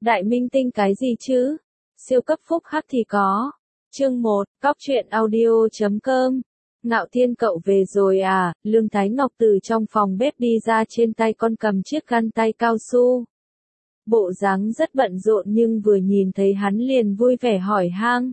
Đại minh tinh cái gì chứ? Siêu cấp phúc hắc thì có. Chương 1, Cóc truyện audio.com. Ngạo Thiên cậu về rồi à? Lương Thái Ngọc từ trong phòng bếp đi ra, trên tay con cầm chiếc găng tay cao su. Bộ dáng rất bận rộn nhưng vừa nhìn thấy hắn liền vui vẻ hỏi han.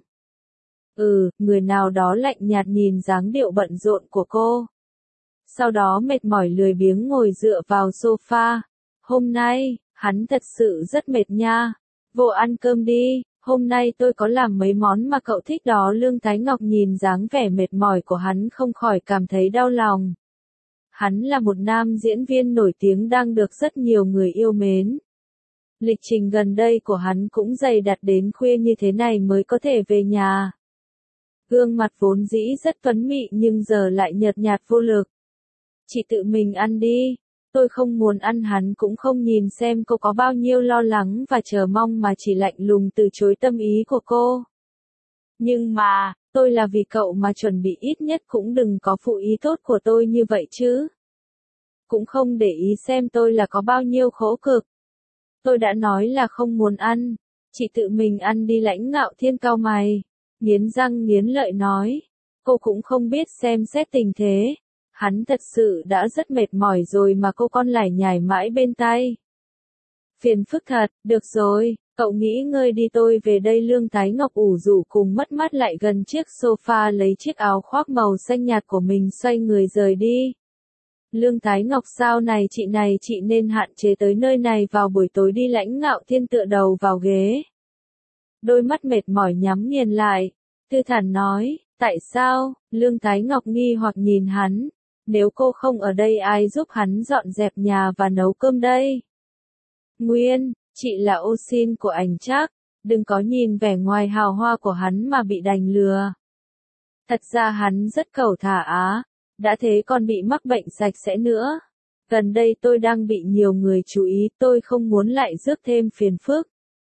Người nào đó lạnh nhạt nhìn dáng điệu bận rộn của cô. Sau đó mệt mỏi lười biếng ngồi dựa vào sofa. Hôm nay, hắn thật sự rất mệt nha. Vô ăn cơm đi, hôm nay tôi có làm mấy món mà cậu thích đó. Lương Thái Ngọc nhìn dáng vẻ mệt mỏi của hắn không khỏi cảm thấy đau lòng. Hắn là một nam diễn viên nổi tiếng đang được rất nhiều người yêu mến. Lịch trình gần đây của hắn cũng dày đặc, đến khuya như thế này mới có thể về nhà. Gương mặt vốn dĩ rất tuấn mỹ nhưng giờ lại nhợt nhạt vô lực. Chị tự mình ăn đi. Tôi không muốn ăn. Hắn cũng không nhìn xem cô có bao nhiêu lo lắng và chờ mong mà chỉ lạnh lùng từ chối tâm ý của cô. Nhưng mà, tôi là vì cậu mà chuẩn bị, ít nhất cũng đừng có phụ ý tốt của tôi như vậy chứ. Cũng không để ý xem tôi là có bao nhiêu khổ cực. Tôi đã nói là không muốn ăn. Chị tự mình ăn đi. Lãnh Ngạo Thiên cau mày, nghiến răng nghiến lợi nói. Cô cũng không biết xem xét tình thế. Hắn thật sự đã rất mệt mỏi rồi mà cô còn lải nhải mãi bên tai. Phiền phức thật. Được rồi, cậu nghỉ ngơi đi, tôi về đây. Lương Thái Ngọc ủ rũ cùng mất mát lại gần chiếc sofa, lấy chiếc áo khoác màu xanh nhạt của mình xoay người rời đi. Lương Thái Ngọc, sao này chị nên hạn chế tới nơi này vào buổi tối đi. Lãnh Ngạo Thiên tựa đầu vào ghế. Đôi mắt mệt mỏi nhắm nghiền lại. Thư thản nói, tại sao? Lương Thái Ngọc nghi hoặc nhìn hắn. Nếu cô không ở đây ai giúp hắn dọn dẹp nhà và nấu cơm đây? Nguyên, chị là ô xin của ảnh Trác, đừng có nhìn vẻ ngoài hào hoa của hắn mà bị đành lừa. Thật ra hắn rất cẩu thả á, đã thế còn bị mắc bệnh sạch sẽ nữa. Gần đây tôi đang bị nhiều người chú ý, tôi không muốn lại rước thêm phiền phức.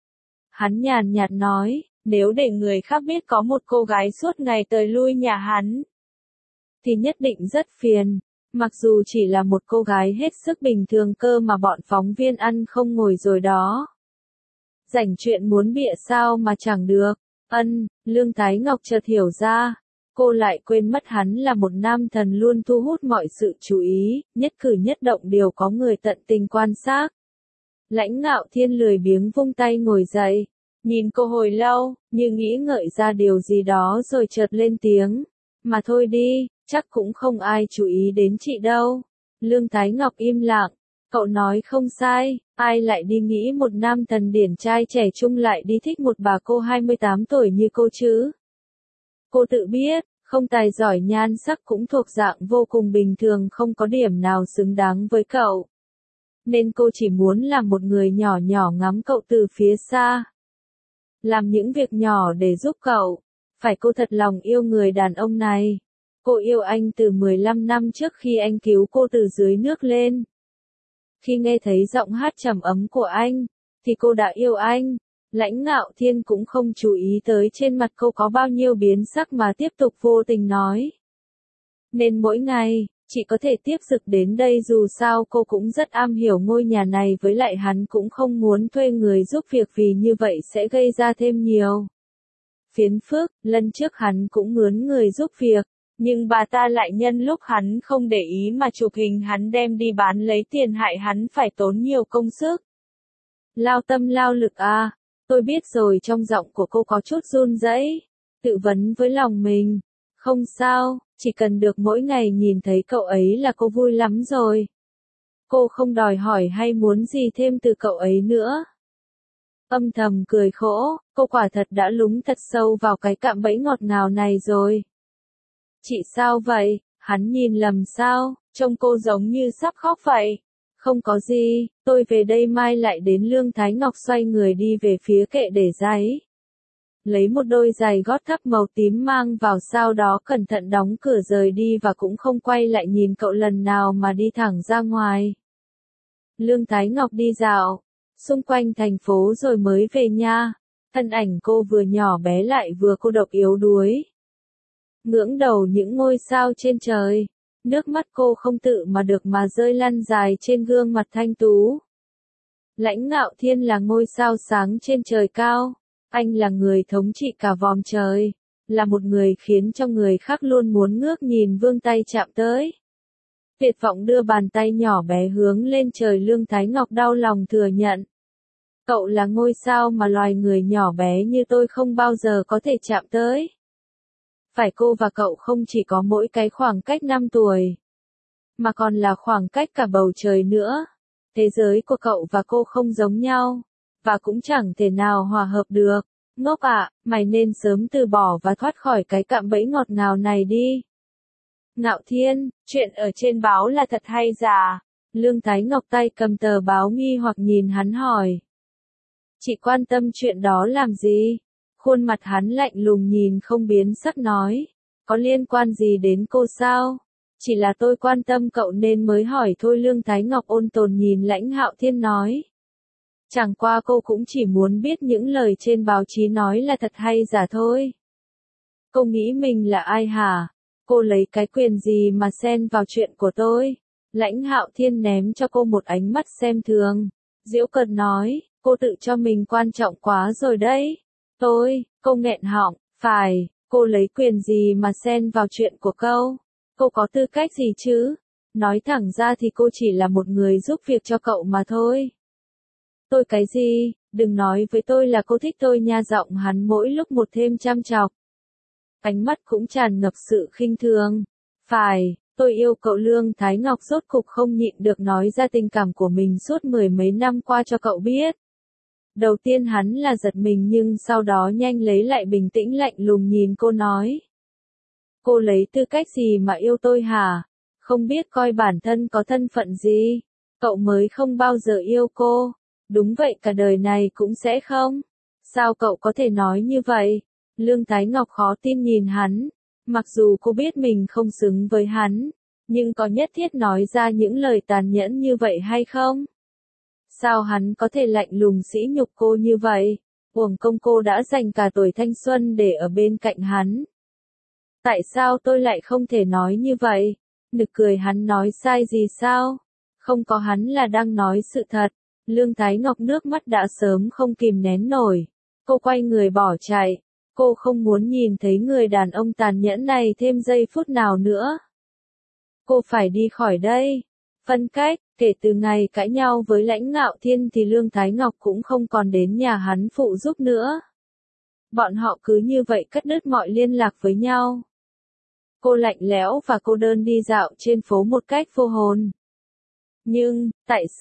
Hắn nhàn nhạt nói, nếu để người khác biết có một cô gái suốt ngày tới lui nhà hắn, thì nhất định rất phiền. Mặc dù chỉ là một cô gái hết sức bình thường cơ mà bọn phóng viên ăn không ngồi rồi đó. Rảnh chuyện muốn bịa sao mà chẳng được. Lương Thái Ngọc chợt hiểu ra. Cô lại quên mất hắn là một nam thần luôn thu hút mọi sự chú ý, nhất cử nhất động đều có người tận tình quan sát. Lãnh Ngạo Thiên lười biếng vung tay ngồi dậy, nhìn cô hồi lâu, như nghĩ ngợi ra điều gì đó rồi chợt lên tiếng. Mà thôi đi, chắc cũng không ai chú ý đến chị đâu. Lương Thái Ngọc im lặng. Cậu nói không sai, ai lại đi nghĩ một nam thần điển trai trẻ trung lại đi thích một bà cô 28 tuổi như cô chứ? Cô tự biết, không tài giỏi, nhan sắc cũng thuộc dạng vô cùng bình thường, không có điểm nào xứng đáng với cậu. Nên cô chỉ muốn làm một người nhỏ nhỏ ngắm cậu từ phía xa. Làm những việc nhỏ để giúp cậu. Phải, cô thật lòng yêu người đàn ông này. Cô yêu anh từ 15 năm trước khi anh cứu cô từ dưới nước lên. Khi nghe thấy giọng hát trầm ấm của anh, thì cô đã yêu anh. Lãnh Ngạo Thiên cũng không chú ý tới trên mặt cô có bao nhiêu biến sắc mà tiếp tục vô tình nói. Nên mỗi ngày, chị có thể tiếp sức đến đây, dù sao cô cũng rất am hiểu ngôi nhà này, với lại hắn cũng không muốn thuê người giúp việc vì như vậy sẽ gây ra thêm nhiều phiền phức. Lần trước hắn cũng mướn người giúp việc, nhưng bà ta lại nhân lúc hắn không để ý mà chụp hình hắn đem đi bán lấy tiền, hại hắn phải tốn nhiều công sức. Lao tâm lao lực à, tôi biết rồi. Trong giọng của cô có chút run rẩy, tự vấn với lòng mình. Không sao, chỉ cần được mỗi ngày nhìn thấy cậu ấy là cô vui lắm rồi. Cô không đòi hỏi hay muốn gì thêm từ cậu ấy nữa. Âm thầm cười khổ, cô quả thật đã lún thật sâu vào cái cạm bẫy ngọt ngào này rồi. Chị sao vậy? Hắn nhìn lầm sao? Trông cô giống như sắp khóc vậy. Không có gì, tôi về đây mai lại đến. Lương Thái Ngọc xoay người đi về phía kệ để giấy. Lấy một đôi giày gót thấp màu tím mang vào, sau đó cẩn thận đóng cửa rời đi và cũng không quay lại nhìn cậu lần nào mà đi thẳng ra ngoài. Lương Thái Ngọc đi dạo xung quanh thành phố rồi mới về nhà. Thân ảnh cô vừa nhỏ bé lại vừa cô độc yếu đuối. Ngưỡng đầu những ngôi sao trên trời. Nước mắt cô không tự mà được mà rơi lăn dài trên gương mặt thanh tú. Lãnh Ngạo Thiên là ngôi sao sáng trên trời cao. Anh là người thống trị cả vòm trời. Là một người khiến cho người khác luôn muốn ngước nhìn vươn tay chạm tới. Tuyệt vọng đưa bàn tay nhỏ bé hướng lên trời, Lương Thái Ngọc đau lòng thừa nhận. Cậu là ngôi sao mà loài người nhỏ bé như tôi không bao giờ có thể chạm tới. Phải, cô và cậu không chỉ có mỗi cái khoảng cách 5 tuổi, mà còn là khoảng cách cả bầu trời nữa. Thế giới của cậu và cô không giống nhau, và cũng chẳng thể nào hòa hợp được. Ngốc ạ, mày nên sớm từ bỏ và thoát khỏi cái cạm bẫy ngọt ngào này đi. Ngạo Thiên, chuyện ở trên báo là thật hay giả? Lương Thái Ngọc tay cầm tờ báo nghi hoặc nhìn hắn hỏi. Chị quan tâm chuyện đó làm gì? Khuôn mặt hắn lạnh lùng nhìn không biến sắc nói. Có liên quan gì đến cô sao? Chỉ là tôi quan tâm cậu nên mới hỏi thôi, Lương Thái Ngọc ôn tồn nhìn Lãnh Hạo Thiên nói. Chẳng qua cô cũng chỉ muốn biết những lời trên báo chí nói là thật hay giả thôi. Cô nghĩ mình là ai hả? Cô lấy cái quyền gì mà xen vào chuyện của tôi? Lãnh Hạo Thiên ném cho cô một ánh mắt xem thường. Giễu cợt nói, cô tự cho mình quan trọng quá rồi đấy. Cô nghẹn họng, phải, cô lấy quyền gì mà xen vào chuyện của cậu? Cô có tư cách gì chứ? Nói thẳng ra thì cô chỉ là một người giúp việc cho cậu mà thôi. Tôi cái gì? Đừng nói với tôi là cô thích tôi nha, giọng hắn mỗi lúc một thêm chăm chọc. Ánh mắt cũng tràn ngập sự khinh thường. Phải, tôi yêu cậu. Lương Thái Ngọc rốt cục không nhịn được nói ra tình cảm của mình suốt mười mấy năm qua cho cậu biết. Đầu tiên hắn là giật mình nhưng sau đó nhanh lấy lại bình tĩnh, lạnh lùng nhìn cô nói. Cô lấy tư cách gì mà yêu tôi hả? Không biết coi bản thân có thân phận gì? Cậu mới không bao giờ yêu cô. Đúng vậy, cả đời này cũng sẽ không. Sao cậu có thể nói như vậy? Lương Thái Ngọc khó tin nhìn hắn. Mặc dù cô biết mình không xứng với hắn, nhưng có nhất thiết nói ra những lời tàn nhẫn như vậy hay không? Sao hắn có thể lạnh lùng sỉ nhục cô như vậy? Uổng công cô đã dành cả tuổi thanh xuân để ở bên cạnh hắn. Tại sao tôi lại không thể nói như vậy? Nực cười, hắn nói sai gì sao? Không có, hắn là đang nói sự thật. Lương Thái Ngọc nước mắt đã sớm không kìm nén nổi. Cô quay người bỏ chạy. Cô không muốn nhìn thấy người đàn ông tàn nhẫn này thêm giây phút nào nữa. Cô phải đi khỏi đây. Phân cách, kể từ ngày cãi nhau với Lãnh Ngạo Thiên thì Lương Thái Ngọc cũng không còn đến nhà hắn phụ giúp nữa. Bọn họ cứ như vậy cắt đứt mọi liên lạc với nhau. Cô lạnh lẽo và cô đơn đi dạo trên phố một cách vô hồn. Nhưng,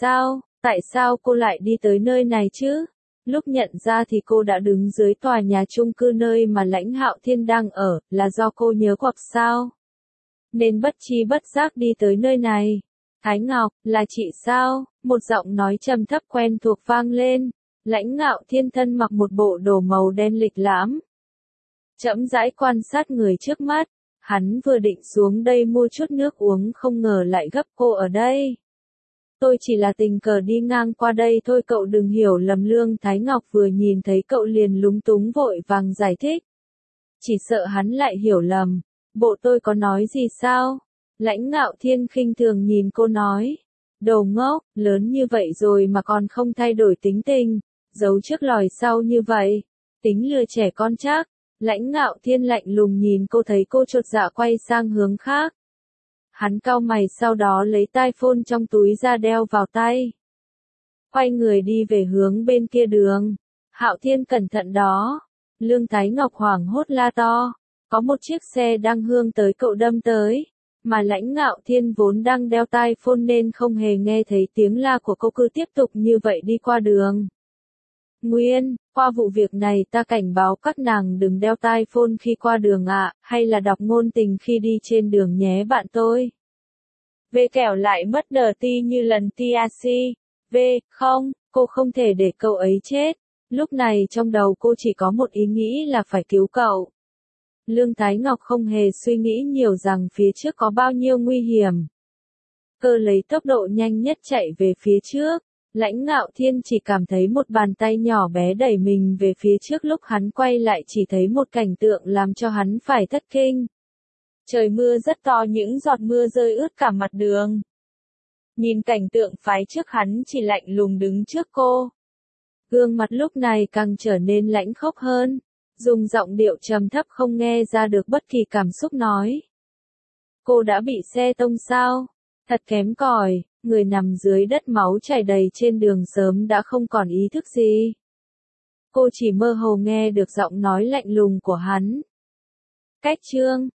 tại sao cô lại đi tới nơi này chứ? Lúc nhận ra thì cô đã đứng dưới tòa nhà chung cư nơi mà Lãnh Hạo Thiên đang ở, là do cô nhớ hoặc sao? Nên bất tri bất giác đi tới nơi này. Thái Ngọc, là chị sao? Một giọng nói trầm thấp quen thuộc vang lên. Lãnh Ngạo Thiên thân mặc một bộ đồ màu đen lịch lãm. Chậm rãi quan sát người trước mắt. Hắn vừa định xuống đây mua chút nước uống không ngờ lại gấp cô ở đây. Tôi chỉ là tình cờ đi ngang qua đây thôi, cậu đừng hiểu lầm. Lương Thái Ngọc vừa nhìn thấy cậu liền lúng túng vội vàng giải thích. Chỉ sợ hắn lại hiểu lầm. Bộ tôi có nói gì sao? Lãnh Ngạo Thiên khinh thường nhìn cô nói. Đồ ngốc, lớn như vậy rồi mà còn không thay đổi tính tình, giấu trước lòi sau như vậy. Tính lừa trẻ con chắc. Lãnh Ngạo Thiên lạnh lùng nhìn cô, thấy cô chột dạ quay sang hướng khác. Hắn cau mày sau đó lấy tai phone trong túi ra đeo vào tay. Quay người đi về hướng bên kia đường. Hạo Thiên cẩn thận đó. Lương Thái Ngọc hoảng hốt la to. Có một chiếc xe đang hướng tới cậu đâm tới. Mà Lãnh Ngạo Thiên vốn đang đeo tai phone nên không hề nghe thấy tiếng la của cô, cứ tiếp tục như vậy đi qua đường. Nguyên, qua vụ việc này ta cảnh báo các nàng đừng đeo tai phone khi qua đường ạ, hay là đọc ngôn tình khi đi trên đường nhé bạn tôi. Về kẻo lại mất đờ ti như lần TAC. Không, cô không thể để cậu ấy chết. Lúc này trong đầu cô chỉ có một ý nghĩ là phải cứu cậu. Lương Thái Ngọc không hề suy nghĩ nhiều rằng phía trước có bao nhiêu nguy hiểm. Cơ lấy tốc độ nhanh nhất chạy về phía trước. Lãnh Ngạo Thiên chỉ cảm thấy một bàn tay nhỏ bé đẩy mình về phía trước, lúc hắn quay lại chỉ thấy một cảnh tượng làm cho hắn phải thất kinh. Trời mưa rất to, những giọt mưa rơi ướt cả mặt đường. Nhìn cảnh tượng phái trước hắn chỉ lạnh lùng đứng trước cô. Gương mặt lúc này càng trở nên lãnh khốc hơn. Dùng giọng điệu trầm thấp không nghe ra được bất kỳ cảm xúc nói. Cô đã bị xe tông sao? Thật kém cỏi, người nằm dưới đất máu chảy đầy trên đường sớm đã không còn ý thức gì. Cô chỉ mơ hồ nghe được giọng nói lạnh lùng của hắn. Cách chương